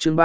chương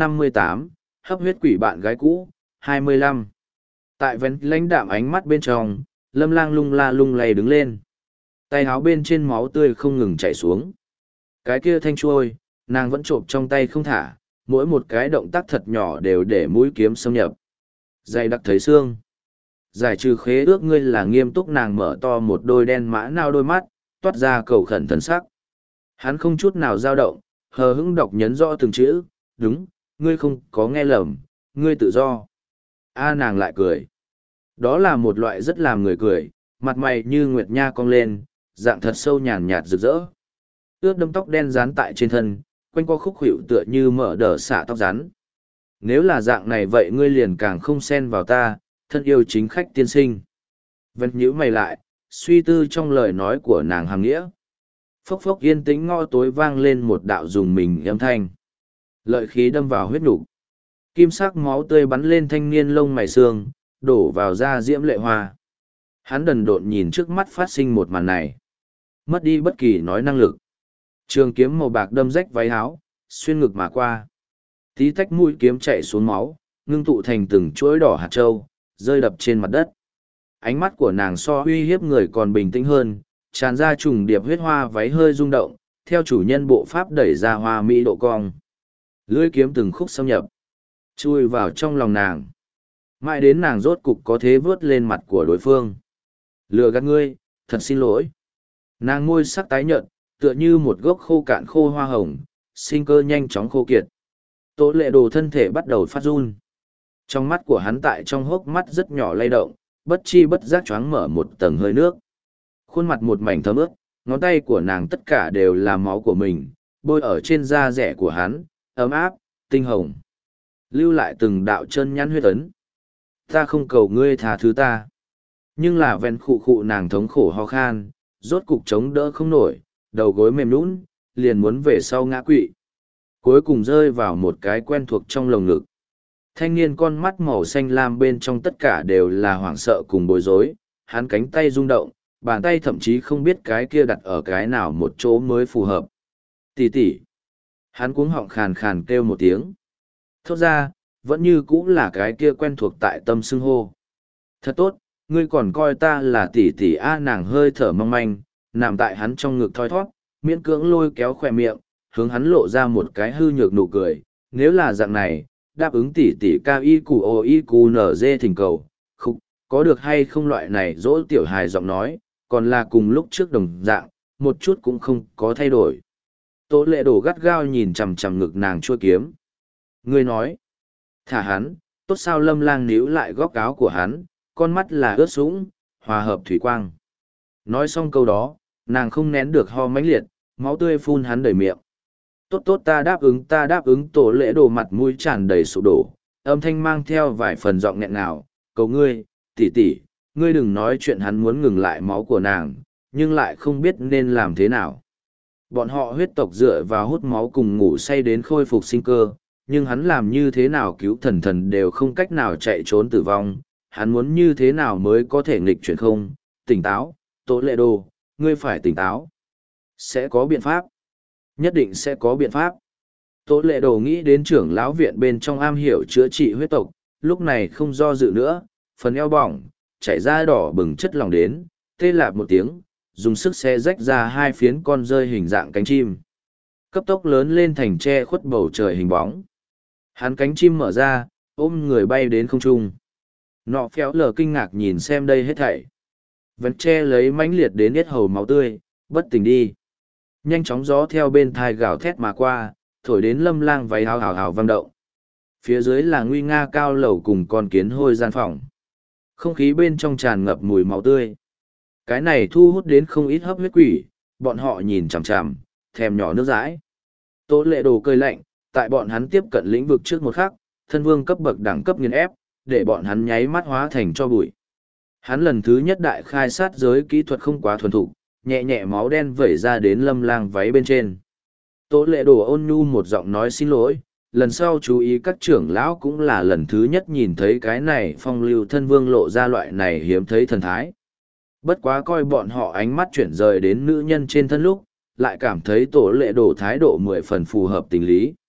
358, hấp huyết quỷ bạn gái cũ, 25. Tại vén lãnh đạm ánh mắt bên trong, Lâm Lang lung la lung lay đứng lên. Tay áo bên trên máu tươi không ngừng chảy xuống. Cái kia thanh chuôi, nàng vẫn trộm trong tay không thả, mỗi một cái động tác thật nhỏ đều để mũi kiếm xâm nhập. Dày đặc thấy xương. Giải trừ khế ước ngươi là nghiêm túc, nàng mở to một đôi đen mã nao đôi mắt, toát ra cầu khẩn thần sắc. Hắn không chút nào dao động, hờ hững đọc nhấn rõ từng chữ, đúng, ngươi không có nghe lầm, ngươi tự do. Nàng lại cười. Đó là một loại rất làm người cười, mặt mày như nguyệt nha cong lên, dạng thật sâu nhàn nhạt rực rỡ. Ướt đâm tóc đen dán tại trên thân, quanh qua khúc khuỷu tựa như mở đờ xả tóc rắn. Nếu là dạng này vậy ngươi liền càng không xen vào ta, thân yêu chính khách tiên sinh. Vân nhíu mày lại, suy tư trong lời nói của nàng hàm nghĩa. Phốc phốc yên tĩnh ngõ tối vang lên một đạo dùng mình âm thanh. Lợi khí đâm vào huyết nục. Kim sắc máu tươi bắn lên thanh niên lông mày xương, đổ vào da diễm lệ hoa. Hắn đần độn nhìn trước mắt phát sinh một màn này. Mất đi bất kỳ nói năng lực. Trường kiếm màu bạc đâm rách váy áo, xuyên ngực mà qua. Tí tách mũi kiếm chạy xuống máu, ngưng tụ thành từng chuỗi đỏ hạt trâu, rơi đập trên mặt đất. Ánh mắt của nàng so uy hiếp người còn bình tĩnh hơn, tràn ra trùng điệp huyết hoa váy hơi rung động, theo chủ nhân bộ pháp đẩy ra hoa mỹ độ cong. Lưỡi kiếm từng khúc xâm nhập, chui vào trong lòng nàng. Mãi đến nàng rốt cục có thế vớt lên mặt của đối phương. Lừa gạt ngươi, thật xin lỗi. Nàng môi sắc tái nhợt, tựa như một gốc khô cạn khô hoa hồng, sinh cơ nhanh chóng khô kiệt. Tố lệ đồ thân thể bắt đầu phát run. Trong mắt của hắn tại trong hốc mắt rất nhỏ lay động, bất chi bất giác choáng mở một tầng hơi nước. Khuôn mặt một mảnh thấm ướt, ngón tay của nàng tất cả đều là máu của mình, bôi ở trên da rẻ của hắn, ấm áp, tinh hồng. Lưu lại từng đạo chân nhắn huyết ấn. Ta không cầu ngươi tha thứ ta. Nhưng là ven khụ khụ nàng thống khổ ho khan, rốt cục chống đỡ không nổi, đầu gối mềm nhũn, liền muốn về sau ngã quỵ. Cuối cùng rơi vào một cái quen thuộc trong lồng ngực. Thanh niên con mắt màu xanh lam bên trong tất cả đều là hoảng sợ cùng bối rối, hắn cánh tay rung động, bàn tay thậm chí không biết cái kia đặt ở cái nào một chỗ mới phù hợp. Tỷ tỷ. Hắn cuống họng khàn khàn kêu một tiếng. Thốt ra, vẫn như cũ là cái kia quen thuộc tại tâm xưng hô. Thật tốt, ngươi còn coi ta là tỷ tỷ a, nàng hơi thở mong manh, nằm tại hắn trong ngực thoi thoát, miễn cưỡng lôi kéo khỏe miệng, hướng hắn lộ ra một cái hư nhược nụ cười. Nếu là dạng này, đáp ứng tỷ tỷ cao y cù ô y cù nở dê thỉnh cầu, khúc, có được hay không loại này dỗ tiểu hài giọng nói, còn là cùng lúc trước đồng dạng, một chút cũng không có thay đổi. Tố lệ đổ gắt gao nhìn chằm chằm ngực nàng chua kiếm. Ngươi nói, thả hắn, tốt sao? Lâm Lang níu lại góc áo của hắn, con mắt là ướt sũng, hòa hợp thủy quang. Nói xong câu đó, nàng không nén được ho mãnh liệt, máu tươi phun hắn đầy miệng. Tốt tốt, ta đáp ứng. Tổ lễ đồ mặt mũi tràn đầy sụp đổ, âm thanh mang theo vài phần giọng nghẹn ngào, cầu ngươi, tỷ tỷ, ngươi đừng nói chuyện. Hắn muốn ngừng lại máu của nàng, nhưng lại không biết nên làm thế nào. Bọn họ huyết tộc dựa vào hút máu cùng ngủ say đến khôi phục sinh cơ, nhưng hắn làm như thế nào cứu thần đều không cách nào chạy trốn tử vong. Hắn muốn như thế nào mới có thể nghịch chuyển không? Tỉnh táo, Tố lệ đồ, ngươi phải tỉnh táo. Sẽ có biện pháp. Nhất định sẽ có biện pháp. Tố lệ đồ nghĩ đến trưởng lão viện bên trong am hiểu chữa trị huyết tộc, lúc này không do dự nữa, phần eo bỏng, chảy ra đỏ bừng chất lỏng đến, tê lạp một tiếng, dùng sức xé rách ra hai phiến con rơi hình dạng cánh chim. Cấp tốc lớn lên thành che khuất bầu trời hình bóng. Hắn cánh chim mở ra, ôm người bay đến không trung. Nọ phéo lờ kinh ngạc nhìn xem đây hết thảy. Vẫn che lấy mãnh liệt đến yết hầu máu tươi, bất tỉnh đi. Nhanh chóng gió theo bên thai gào thét mà qua, thổi đến Lâm Lang váy hào hào hào vang động. Phía dưới là nguy nga cao lầu cùng con kiến hôi gian phòng. Không khí bên trong tràn ngập mùi máu tươi. Cái này thu hút đến không ít hấp huyết quỷ, bọn họ nhìn chằm chằm, thèm nhỏ nước dãi. Tố lệ đồ cười lạnh, tại bọn hắn tiếp cận lĩnh vực trước một khắc, thân vương cấp bậc đẳng cấp nghiền ép, để bọn hắn nháy mắt hóa thành cho bụi. Hắn lần thứ nhất đại khai sát giới kỹ thuật không quá thuần thục, nhẹ nhẹ máu đen vẩy ra đến Lâm Lang váy bên trên. Tố lệ đồ ôn nhu một giọng nói xin lỗi, lần sau chú ý các trưởng lão cũng là lần thứ nhất nhìn thấy cái này phong lưu thân vương lộ ra loại này hiếm thấy thần thái. Bất quá coi bọn họ ánh mắt chuyển rời đến nữ nhân trên thân lúc, lại cảm thấy tổ lệ đồ thái độ 10 phần phù hợp tình lý.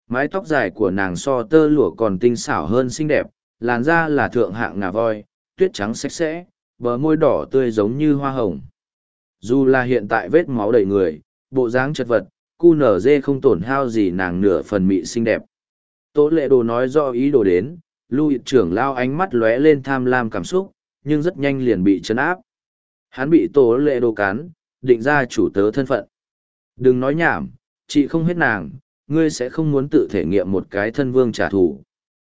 Mái tóc dài của nàng so tơ lụa còn tinh xảo hơn xinh đẹp, làn da là thượng hạng ngà voi, tuyết trắng sạch sẽ, bờ môi đỏ tươi giống như hoa hồng. Dù là hiện tại vết máu đầy người, bộ dáng chật vật, cu nở dê không tổn hao gì nàng nửa phần mị xinh đẹp. Tố lệ đồ nói do ý đồ đến, Lưu trưởng lao ánh mắt lóe lên tham lam cảm xúc, nhưng rất nhanh liền bị chấn áp. Hắn bị tố lệ đồ cắn, định ra chủ tớ thân phận. Đừng nói nhảm, chị không hết nàng, ngươi sẽ không muốn tự thể nghiệm một cái thân vương trả thù.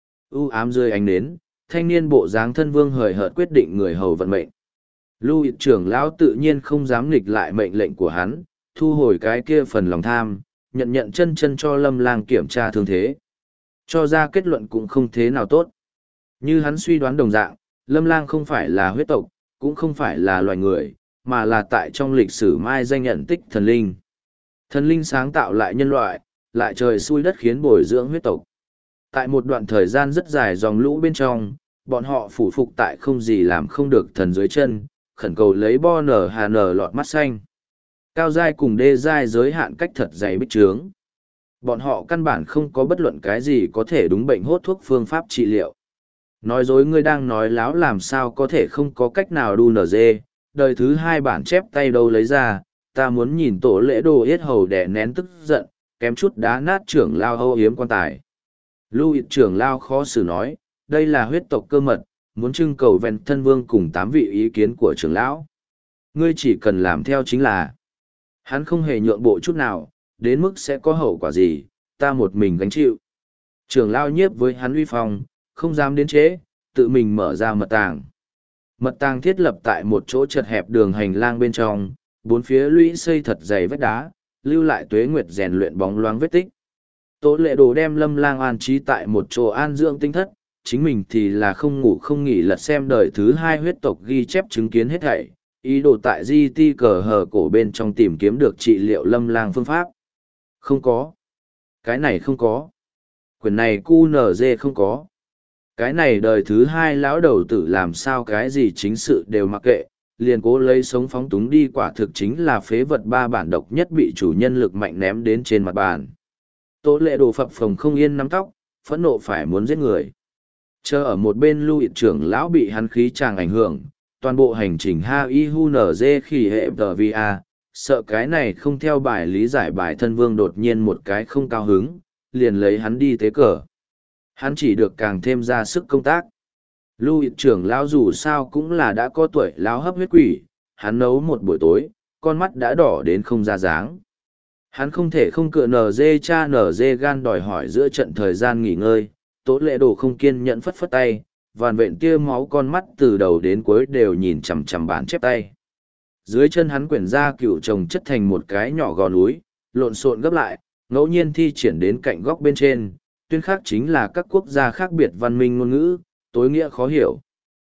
U ám rơi ánh đến, thanh niên bộ dáng thân vương hời hợt quyết định người hầu vận mệnh. Lưu trưởng lão tự nhiên không dám nghịch lại mệnh lệnh của hắn, thu hồi cái kia phần lòng tham, nhận chân chân cho Lâm Lang kiểm tra thương thế. Cho ra kết luận cũng không thế nào tốt. Như hắn suy đoán đồng dạng, Lâm Lang không phải là huyết tộc, cũng không phải là loài người, mà là tại trong lịch sử mai danh nhận tích thần linh. Thần linh sáng tạo lại nhân loại, lại trời xui đất khiến bồi dưỡng huyết tộc. Tại một đoạn thời gian rất dài dòng lũ bên trong, bọn họ phủ phục tại không gì làm không được thần dưới chân, khẩn cầu lấy bo nở hà nở lọt mắt xanh. Cao giai cùng đê giai giới hạn cách thật dày bích trướng. Bọn họ căn bản không có bất luận cái gì có thể đúng bệnh hốt thuốc phương pháp trị liệu. Nói dối ngươi đang nói láo làm sao có thể không có cách nào đu nở dê, đời thứ hai bản chép tay đâu lấy ra, ta muốn nhìn tổ lễ đồ yết hầu đẻ nén tức giận, kém chút đá nát trưởng lao âu hiếm quan tài. Lưu trưởng lao khó xử nói, đây là huyết tộc cơ mật, muốn trưng cầu ven thân vương cùng 8 vị ý kiến của trưởng lão. Ngươi chỉ cần làm theo chính là. Hắn không hề nhượng bộ chút nào, đến mức sẽ có hậu quả gì, ta một mình gánh chịu. Trưởng lao nhiếp với hắn uy phong, không dám đến chế, tự mình mở ra mật tàng. Mật tàng thiết lập tại một chỗ chật hẹp đường hành lang bên trong, bốn phía lũy xây thật dày vách đá, lưu lại tuế nguyệt rèn luyện bóng loáng vết tích. Tố lệ đồ đem Lâm Lang an trí tại một chỗ an dưỡng tinh thất, chính mình thì là không ngủ không nghỉ lật xem đời thứ hai huyết tộc ghi chép chứng kiến hết thảy, ý đồ tại di ti cờ hờ cổ bên trong tìm kiếm được trị liệu Lâm Lang phương pháp. Không có. Cái này không có. Quyển này cu nở dê không có. Cái này đời thứ hai lão đầu tử làm sao cái gì chính sự đều mặc kệ, liền cố lấy sống phóng túng đi, quả thực chính là phế vật ba bản độc nhất bị chủ nhân lực mạnh ném đến trên mặt bàn. Tố lệ đồ phập phồng không yên nắm tóc, phẫn nộ phải muốn giết người. Chờ ở một bên Lưu trưởng lão bị hắn khí tràng ảnh hưởng, toàn bộ hành trình ha y hu nở dê khi hệ tờ vi a, sợ cái này không theo bài lý giải bài thân vương đột nhiên một cái không cao hứng, liền lấy hắn đi tế cờ. Hắn chỉ được càng thêm ra sức công tác. Lưu trưởng lão dù sao cũng là đã có tuổi lão hấp huyết quỷ, hắn nấu một buổi tối, con mắt đã đỏ đến không ra dáng. Hắn không thể không cựa nở dê cha nở dê gan đòi hỏi giữa trận thời gian nghỉ ngơi, Tố lệ đồ không kiên nhẫn phất phất tay, vàn vện tia máu con mắt từ đầu đến cuối đều nhìn chằm chằm bản chép tay. Dưới chân hắn quyển ra cựu chồng chất thành một cái nhỏ gò núi, lộn xộn gấp lại, ngẫu nhiên thi triển đến cạnh góc bên trên, tuyên khác chính là các quốc gia khác biệt văn minh ngôn ngữ, tối nghĩa khó hiểu.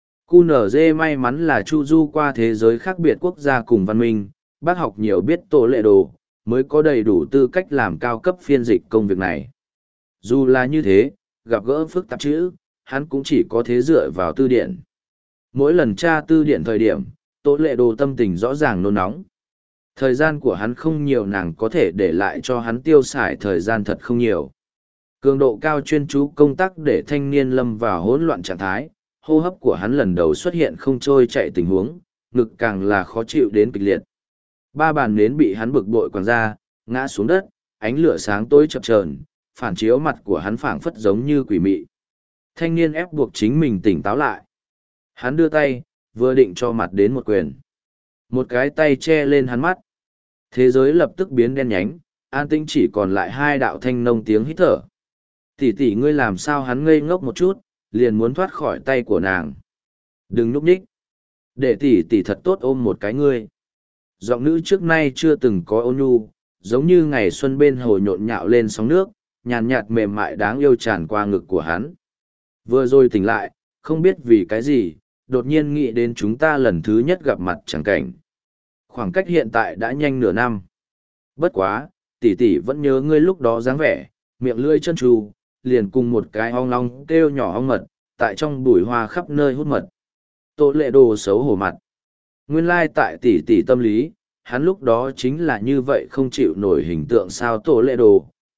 QNZ may mắn là chu du qua thế giới khác biệt quốc gia cùng văn minh, bác học nhiều biết tổ lệ đồ, mới có đầy đủ tư cách làm cao cấp phiên dịch công việc này. Dù là như thế, gặp gỡ phức tạp chữ, hắn cũng chỉ có thế dựa vào tư điển. Mỗi lần tra tư điển thời điểm, tổ lệ đồ tâm tình rõ ràng nôn nóng. Thời gian của hắn không nhiều, nàng có thể để lại cho hắn tiêu xài thời gian thật không nhiều. Cường độ cao chuyên chú công tác để thanh niên lâm vào hỗn loạn trạng thái, hô hấp của hắn lần đầu xuất hiện không trôi chạy tình huống, ngực càng là khó chịu đến kịch liệt. Ba bàn nến bị hắn bực bội quăng ra, ngã xuống đất, ánh lửa sáng tối chập chờn, phản chiếu mặt của hắn phảng phất giống như quỷ mị. Thanh niên ép buộc chính mình tỉnh táo lại. Hắn đưa tay, vừa định cho mặt đến một quyền. Một cái tay che lên hắn mắt. Thế giới lập tức biến đen nhánh, an tĩnh chỉ còn lại hai đạo thanh nông tiếng hít thở. Tỷ tỷ ngươi làm sao? Hắn ngây ngốc một chút, liền muốn thoát khỏi tay của nàng. Đừng nhúc nhích. Để tỷ tỷ thật tốt ôm một cái ngươi. Giọng nữ trước nay chưa từng có ôn nhu, giống như ngày xuân bên hồ nhộn nhạo lên sóng nước, nhàn nhạt mềm mại đáng yêu tràn qua ngực của hắn. Vừa rồi tỉnh lại, không biết vì cái gì, đột nhiên nghĩ đến chúng ta lần thứ nhất gặp mặt chẳng cảnh. Khoảng cách hiện tại đã nhanh nửa năm. Bất quá, tỷ tỷ vẫn nhớ ngươi lúc đó dáng vẻ, miệng lưỡi chân tru, liền cùng một cái ong long kêu nhỏ ong mật, tại trong bụi hoa khắp nơi hút mật. Tô lệ đồ xấu hổ mặt. Nguyên lai tại tỷ tỷ tâm lý, hắn lúc đó chính là như vậy không chịu nổi hình tượng sao. Tổ lệ đồ,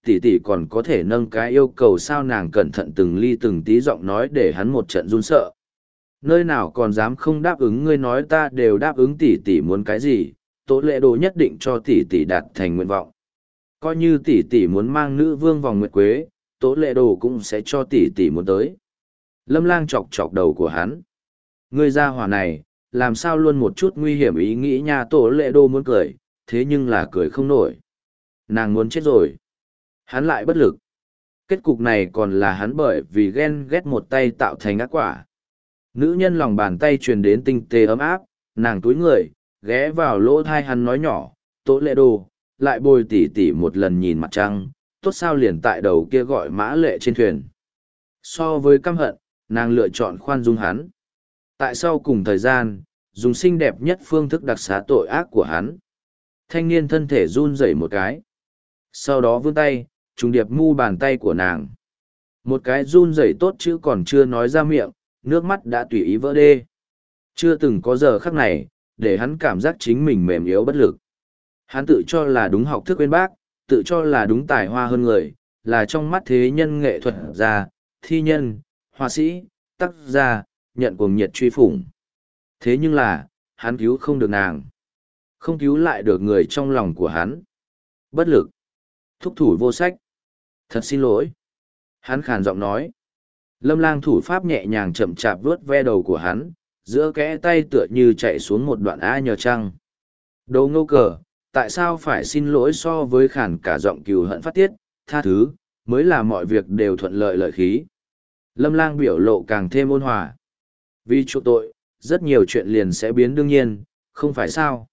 tỷ tỷ còn có thể nâng cái yêu cầu sao? Nàng cẩn thận từng ly từng tí giọng nói để hắn một trận run sợ. Nơi nào còn dám không đáp ứng, ngươi nói ta đều đáp ứng, tỷ tỷ muốn cái gì, Tố Lệ Đồ nhất định cho tỷ tỷ đạt thành nguyện vọng. Coi như tỷ tỷ muốn mang nữ vương vòng nguyệt quế, Tố Lệ Đồ cũng sẽ cho tỷ tỷ muốn tới. Lâm Lang chọc chọc đầu của hắn. Ngươi gia hỏa này, làm sao luôn một chút nguy hiểm ý nghĩ nha? Tố Lệ Đồ muốn cười, thế nhưng là cười không nổi. Nàng muốn chết rồi. Hắn lại bất lực. Kết cục này còn là hắn bởi vì ghen ghét một tay tạo thành ác quả. Nữ nhân lòng bàn tay truyền đến tinh tế ấm áp, nàng túi người, ghé vào lỗ thai hắn nói nhỏ, Tố Lệ Đồ, lại bồi tỉ tỉ một lần nhìn mặt trăng, tốt sao liền tại đầu kia gọi Mã Lệ trên thuyền. So với căm hận, nàng lựa chọn khoan dung hắn. Tại sau cùng thời gian, dùng xinh đẹp nhất phương thức đặc xá tội ác của hắn. Thanh niên thân thể run rẩy một cái. Sau đó vươn tay, trùng điệp mu bàn tay của nàng. Một cái run rẩy tốt chứ còn chưa nói ra miệng, nước mắt đã tùy ý vỡ đê. Chưa từng có giờ khắc này, để hắn cảm giác chính mình mềm yếu bất lực. Hắn tự cho là đúng học thức bên bác, tự cho là đúng tài hoa hơn người, là trong mắt thế nhân nghệ thuật gia, thi nhân, họa sĩ, tác gia, nhận cuồng nhiệt truy phủng. Thế nhưng là, hắn cứu không được nàng. Không cứu lại được người trong lòng của hắn. Bất lực. Thúc thủ vô sách. Thật xin lỗi. Hắn khàn giọng nói. Lâm Lang thủ pháp nhẹ nhàng chậm chạp vuốt ve đầu của hắn, giữa kẽ tay tựa như chạy xuống một đoạn A nhờ trăng. Đồ ngô cờ, tại sao phải xin lỗi? So với khản cả giọng cừu hận phát tiết, tha thứ, mới là mọi việc đều thuận lợi lợi khí. Lâm Lang biểu lộ càng thêm ôn hòa. Vì chỗ tội, rất nhiều chuyện liền sẽ biến đương nhiên, không phải sao?